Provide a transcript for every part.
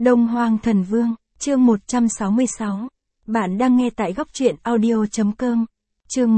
Đông Hoang Thần Vương, chương 166. Bạn đang nghe tại góc truyện audio.com. Chương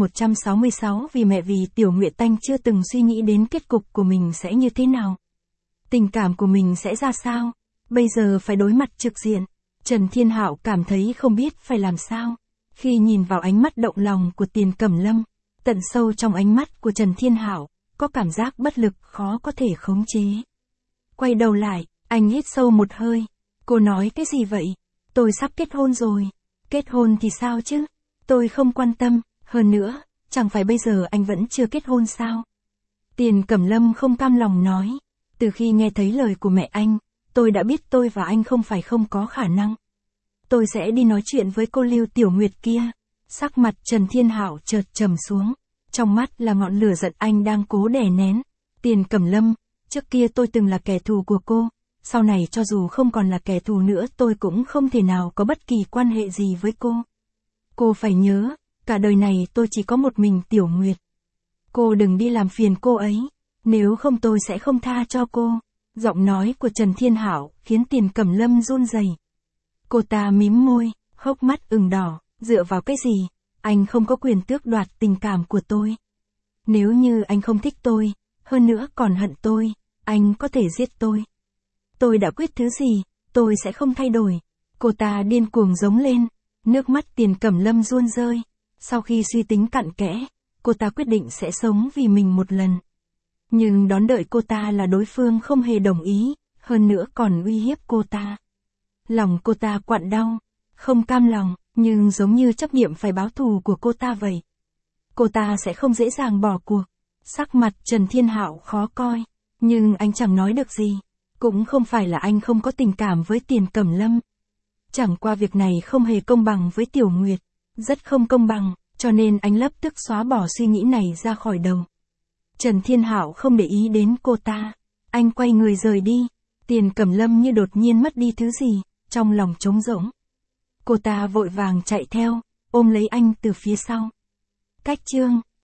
166 vì mẹ vì Tiểu Nguyệt Tanh chưa từng suy nghĩ đến kết cục của mình sẽ như thế nào. Tình cảm của mình sẽ ra sao. Bây giờ phải đối mặt trực diện. Trần Thiên Hạo cảm thấy không biết phải làm sao. Khi nhìn vào ánh mắt động lòng của Tiền Cẩm Lâm, tận sâu trong ánh mắt của Trần Thiên Hạo, có cảm giác bất lực khó có thể khống chế. Quay đầu lại, anh hít sâu một hơi. Cô nói cái gì vậy? Tôi sắp kết hôn rồi. Kết hôn thì sao chứ? Tôi không quan tâm, hơn nữa, chẳng phải bây giờ anh vẫn chưa kết hôn sao? Tiền Cẩm Lâm không cam lòng nói. Từ khi nghe thấy lời của mẹ anh, tôi đã biết tôi và anh không phải không có khả năng. Tôi sẽ đi nói chuyện với cô Lưu Tiểu Nguyệt kia. Sắc mặt Trần Thiên Hạo chợt trầm xuống. Trong mắt là ngọn lửa giận anh đang cố đè nén. Tiền Cẩm Lâm, trước kia tôi từng là kẻ thù của cô. Sau này cho dù không còn là kẻ thù nữa tôi cũng không thể nào có bất kỳ quan hệ gì với cô. Cô phải nhớ, cả đời này tôi chỉ có một mình Tiểu Nguyệt. Cô đừng đi làm phiền cô ấy, nếu không tôi sẽ không tha cho cô. Giọng nói của Trần Thiên Hạo khiến Tiền Cẩm Lâm run rẩy. Cô ta mím môi, hốc mắt ửng đỏ, dựa vào cái gì? Anh không có quyền tước đoạt tình cảm của tôi. Nếu như anh không thích tôi, hơn nữa còn hận tôi, anh có thể giết tôi. Tôi đã quyết thứ gì, tôi sẽ không thay đổi. Cô ta điên cuồng giống lên, nước mắt Tiền Cẩm Lâm run rơi. Sau khi suy tính cặn kẽ, cô ta quyết định sẽ sống vì mình một lần. Nhưng đón đợi cô ta là đối phương không hề đồng ý, hơn nữa còn uy hiếp cô ta. Lòng cô ta quặn đau, không cam lòng, nhưng giống như chấp niệm phải báo thù của cô ta vậy. Cô ta sẽ không dễ dàng bỏ cuộc. Sắc mặt Trần Thiên Hạo khó coi, nhưng anh chẳng nói được gì. Cũng không phải là anh không có tình cảm với Tiền Cẩm Lâm. Chẳng qua việc này không hề công bằng với Tiểu Nguyệt. Rất không công bằng, cho nên anh lập tức xóa bỏ suy nghĩ này ra khỏi đầu. Trần Thiên Hạo không để ý đến cô ta. Anh quay người rời đi. Tiền Cẩm Lâm như đột nhiên mất đi thứ gì, trong lòng trống rỗng. Cô ta vội vàng chạy theo, ôm lấy anh từ phía sau. Cách chương